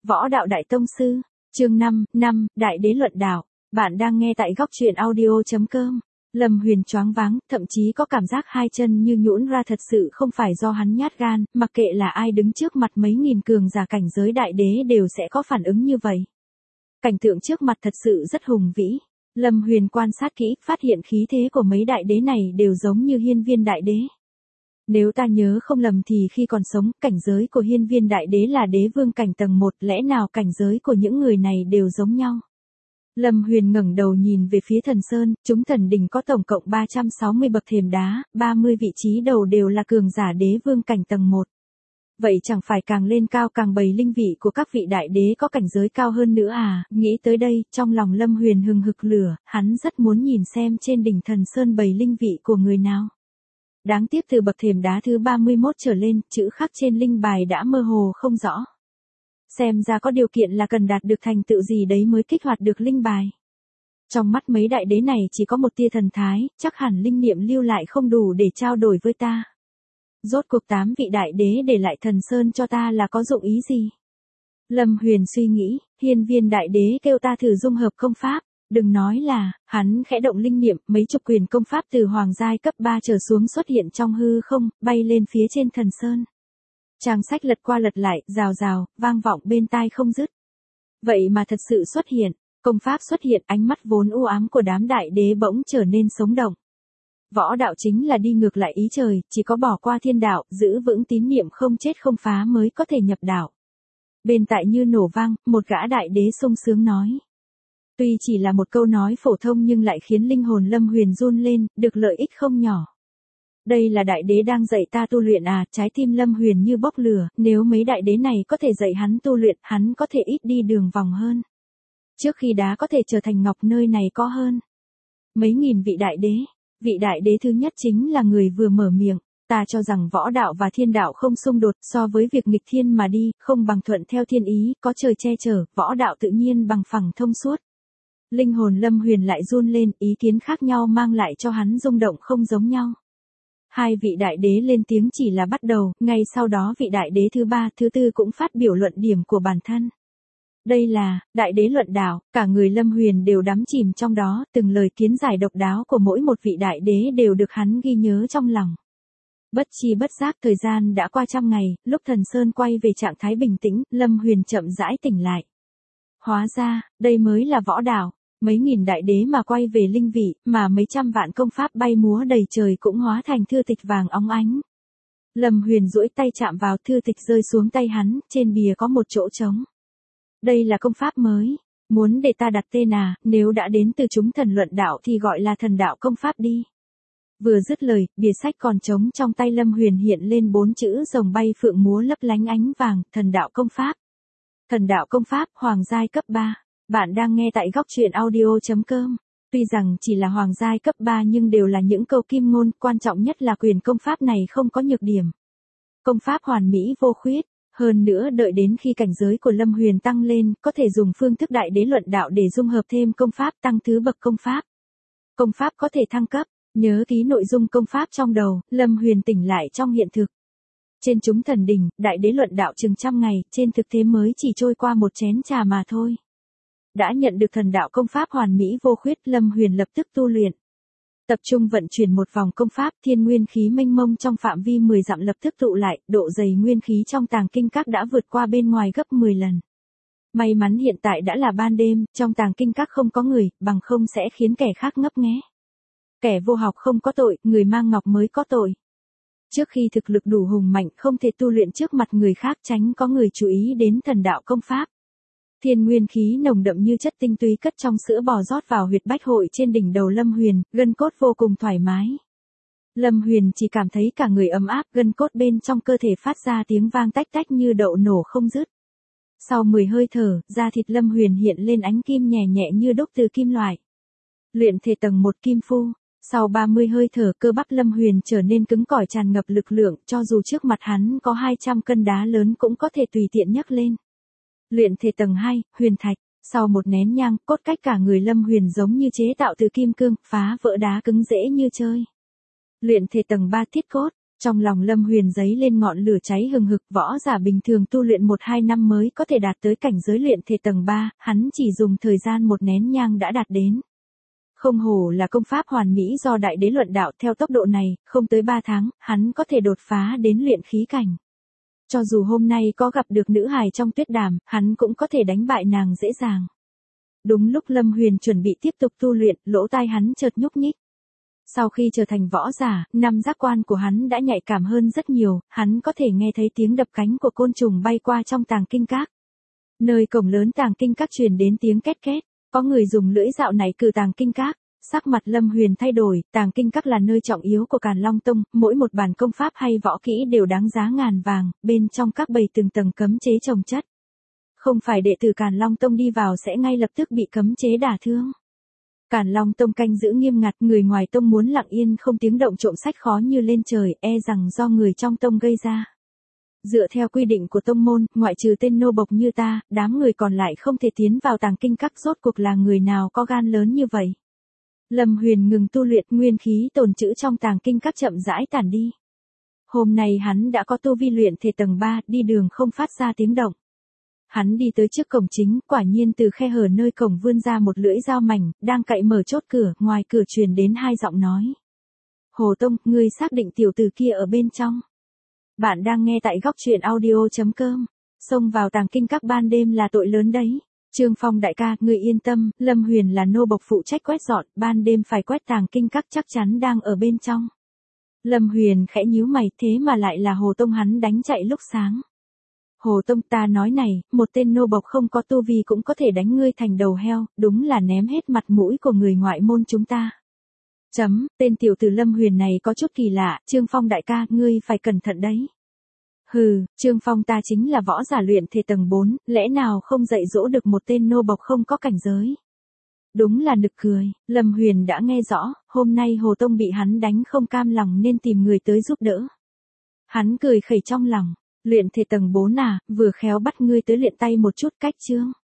Võ đạo đại tông sư, chương 5, Đại đế luận đạo. Bạn đang nghe tại góc truyện audio.com. Lâm Huyền choáng váng, thậm chí có cảm giác hai chân như nhũn ra, thật sự không phải do hắn nhát gan, mặc kệ là ai đứng trước mặt mấy nghìn cường giả cảnh giới đại đế đều sẽ có phản ứng như vậy. Cảnh tượng trước mặt thật sự rất hùng vĩ. Lâm Huyền quan sát kỹ, phát hiện khí thế của mấy đại đế này đều giống như Hiên Viên đại đế. Nếu ta nhớ không lầm thì khi còn sống, cảnh giới của Hiên Viên đại đế là đế vương cảnh tầng 1, lẽ nào cảnh giới của những người này đều giống nhau? Lâm Huyền ngẩng đầu nhìn về phía Thần Sơn, chúng thần đỉnh có tổng cộng 360 bậc thềm đá, 30 vị trí đầu đều là cường giả đế vương cảnh tầng 1. Vậy chẳng phải càng lên cao càng bày linh vị của các vị đại đế có cảnh giới cao hơn nữa à? Nghĩ tới đây, trong lòng Lâm Huyền hừng hực lửa, hắn rất muốn nhìn xem trên đỉnh Thần Sơn bày linh vị của người nào. Đáng tiếc từ bậc thềm đá thứ 31 trở lên, chữ khắc trên linh bài đã mơ hồ không rõ. Xem ra có điều kiện là cần đạt được thành tựu gì đấy mới kích hoạt được linh bài. Trong mắt mấy đại đế này chỉ có một tia thần thái, chắc hẳn linh niệm lưu lại không đủ để trao đổi với ta. Rốt cuộc 8 vị đại đế để lại Thần Sơn cho ta là có dụng ý gì? Lâm Huyền suy nghĩ, Hiên Viên đại đế kêu ta thử dung hợp công pháp. Đừng nói là, hắn khẽ động linh niệm, mấy chục quyền công pháp từ hoàng giai cấp 3 trở xuống xuất hiện trong hư không, bay lên phía trên Thần Sơn. Trang sách lật qua lật lại, rào rào, vang vọng bên tai không dứt. Vậy mà thật sự xuất hiện, công pháp xuất hiện, ánh mắt vốn u ám của đám đại đế bỗng trở nên sống động. Võ đạo chính là đi ngược lại ý trời, chỉ có bỏ qua thiên đạo, giữ vững tín niệm không chết không phá mới có thể nhập đạo. Bên tại như nổ vang, một gã đại đế sung sướng nói. Tuy chỉ là một câu nói phổ thông nhưng lại khiến linh hồn Lâm Huyền run lên, được lợi ích không nhỏ. Đây là đại đế đang dạy ta tu luyện à? Trái tim Lâm Huyền như bốc lửa, nếu mấy đại đế này có thể dạy hắn tu luyện, hắn có thể ít đi đường vòng hơn. Trước khi đá có thể trở thành ngọc, nơi này có hơn mấy nghìn vị đại đế thứ nhất chính là người vừa mở miệng. Ta cho rằng võ đạo và thiên đạo không xung đột, so với việc nghịch thiên mà đi, không bằng thuận theo thiên ý, có trời che chở, võ đạo tự nhiên bằng phẳng thông suốt. Linh hồn Lâm Huyền lại run lên, ý kiến khác nhau mang lại cho hắn rung động không giống nhau. Hai vị đại đế lên tiếng chỉ là bắt đầu, ngay sau đó vị đại đế thứ 3, thứ 4 cũng phát biểu luận điểm của bản thân. Đây là, đại đế luận đạo, cả người Lâm Huyền đều đắm chìm trong đó, từng lời kiến giải độc đáo của mỗi một vị đại đế đều được hắn ghi nhớ trong lòng. Bất chi bất giác thời gian đã qua 100 ngày, lúc Thần Sơn quay về trạng thái bình tĩnh, Lâm Huyền chậm rãi tỉnh lại. Hóa ra, đây mới là võ đạo. Mấy nghìn đại đế mà quay về linh vị, mà mấy trăm vạn công pháp bay múa đầy trời cũng hóa thành thư tịch vàng óng ánh. Lâm Huyền duỗi tay chạm vào, thư tịch rơi xuống tay hắn, trên bìa có một chỗ trống. Đây là công pháp mới, muốn để ta đặt tên à? Nếu đã đến từ chúng thần luận đạo thì gọi là thần đạo công pháp đi. Vừa dứt lời, bìa sách còn trống trong tay Lâm Huyền hiện lên 4 chữ rồng bay phượng múa lấp lánh ánh vàng, thần đạo công pháp. Thần đạo công pháp, hoàng giai cấp 3. Bạn đang nghe tại góc truyện audio.com. Tuy rằng chỉ là hoàng giai cấp 3 nhưng đều là những câu kim ngôn, quan trọng nhất là quyền công pháp này không có nhược điểm. Công pháp hoàn mỹ vô khuyết, hơn nữa đợi đến khi cảnh giới của Lâm Huyền tăng lên, có thể dùng phương thức đại đế luận đạo để dung hợp thêm công pháp, tăng thứ bậc công pháp. Công pháp có thể thăng cấp, nhớ ký nội dung công pháp trong đầu, Lâm Huyền tỉnh lại trong hiện thực. Trên chúng thần đỉnh, đại đế luận đạo chừng 100 ngày, trên thực tế mới chỉ trôi qua một chén trà mà thôi. Đã nhận được thần đạo công pháp hoàn mỹ vô khuyết, Lâm Huyền lập tức tu luyện. Tập trung vận chuyển một vòng công pháp, thiên nguyên khí mênh mông trong phạm vi 10 dặm lập tức tụ lại, độ dày nguyên khí trong tàng kinh các đã vượt qua bên ngoài gấp 10 lần. May mắn hiện tại đã là ban đêm, trong tàng kinh các không có người, bằng không sẽ khiến kẻ khác ngấp nghé. Kẻ vô học không có tội, người mang ngọc mới có tội. Trước khi thực lực đủ hùng mạnh không thể tu luyện trước mặt người khác, tránh có người chú ý đến thần đạo công pháp. Thiên nguyên khí nồng đậm như chất tinh túy cất trong sữa bò rót vào huyệt bách hội trên đỉnh đầu Lâm Huyền, gân cốt vô cùng thoải mái. Lâm Huyền chỉ cảm thấy cả người ấm áp, gân cốt bên trong cơ thể phát ra tiếng vang tách tách như đậu nổ không dứt. Sau 10 hơi thở, da thịt Lâm Huyền hiện lên ánh kim nhẹ nhẹ như đúc từ kim loại. Luyện thể tầng 1 kim phu. Sau 30 hơi thở, cơ bắp Lâm Huyền trở nên cứng cỏi tràn ngập lực lượng, cho dù trước mặt hắn có 200 cân đá lớn cũng có thể tùy tiện nhấc lên. Luyện thể tầng 2, huyền thạch. Sau một nén nhang, cốt cách cả người Lâm Huyền giống như chế tạo từ kim cương, phá vỡ đá cứng dễ như chơi. Luyện thể tầng 3, thiết cốt. Trong lòng Lâm Huyền giấy lên ngọn lửa cháy hừng hực, võ giả bình thường tu luyện 1-2 năm mới có thể đạt tới cảnh giới luyện thể tầng 3, hắn chỉ dùng thời gian một nén nhang đã đạt đến. Không hổ là công pháp hoàn mỹ do đại đế luận đạo, theo tốc độ này, không tới 3 tháng, hắn có thể đột phá đến luyện khí cảnh. Cho dù hôm nay có gặp được nữ hài trong tuyết đàm, hắn cũng có thể đánh bại nàng dễ dàng. Đúng lúc Lâm Huyền chuẩn bị tiếp tục tu luyện, lỗ tai hắn chợt nhúc nhích. Sau khi trở thành võ giả, năm giác quan của hắn đã nhạy cảm hơn rất nhiều, hắn có thể nghe thấy tiếng đập cánh của côn trùng bay qua trong tàng kinh các. Nơi cổng lớn tàng kinh các truyền đến tiếng két két, có người dùng lưỡi dạo này cử tàng kinh các. Sắc mặt Lâm Huyền thay đổi, tàng kinh các là nơi trọng yếu của Càn Long Tông, mỗi một bản công pháp hay võ kỹ đều đáng giá ngàn vàng, bên trong các bầy từng tầng cấm chế chồng chất. Không phải đệ tử Càn Long Tông đi vào sẽ ngay lập tức bị cấm chế đả thương. Càn Long Tông canh giữ nghiêm ngặt, người ngoài tông muốn lặng yên không tiếng động trộm sách khó như lên trời, e rằng do người trong tông gây ra. Dựa theo quy định của tông môn, ngoại trừ tên nô bộc như ta, đám người còn lại không thể tiến vào tàng kinh các, rốt cuộc là người nào có gan lớn như vậy. Lâm Huyền ngừng tu luyện, nguyên khí tồn trữ trong tàng kinh các chậm rãi tản đi. Hôm nay hắn đã có tu vi luyện thể tầng 3, đi đường không phát ra tiếng động. Hắn đi tới trước cổng chính, quả nhiên từ khe hở nơi cổng vươn ra một lưỡi dao mảnh, đang cậy mở chốt cửa, ngoài cửa truyền đến 2 giọng nói. Hồ Tông, ngươi xác định tiểu tử kia ở bên trong. Bạn đang nghe tại góc truyện audio.com. Xông vào tàng kinh các ban đêm là tội lớn đấy. Trương Phong đại ca, ngươi yên tâm, Lâm Huyền là nô bộc phụ trách quét dọn, ban đêm phải quét tàng kinh các chắc chắn đang ở bên trong. Lâm Huyền khẽ nhíu mày, thế mà lại là Hồ Tông hắn đánh chạy lúc sáng. Hồ Tông, ta nói này, một tên nô bộc không có tu vi cũng có thể đánh ngươi thành đầu heo, đúng là ném hết mặt mũi của người ngoại môn chúng ta. Tên tiểu tử Lâm Huyền này có chút kỳ lạ, Trương Phong đại ca, ngươi phải cẩn thận đấy. Hừ, Trương Phong ta chính là võ giả luyện thể tầng 4, lẽ nào không dạy dỗ được một tên nô bộc không có cảnh giới. Đúng là nực cười, Lâm Huyền đã nghe rõ, hôm nay Hồ Tông bị hắn đánh không cam lòng nên tìm người tới giúp đỡ. Hắn cười khẩy trong lòng, luyện thể tầng 4 à, vừa khéo bắt ngươi tới luyện tay một chút cách chương.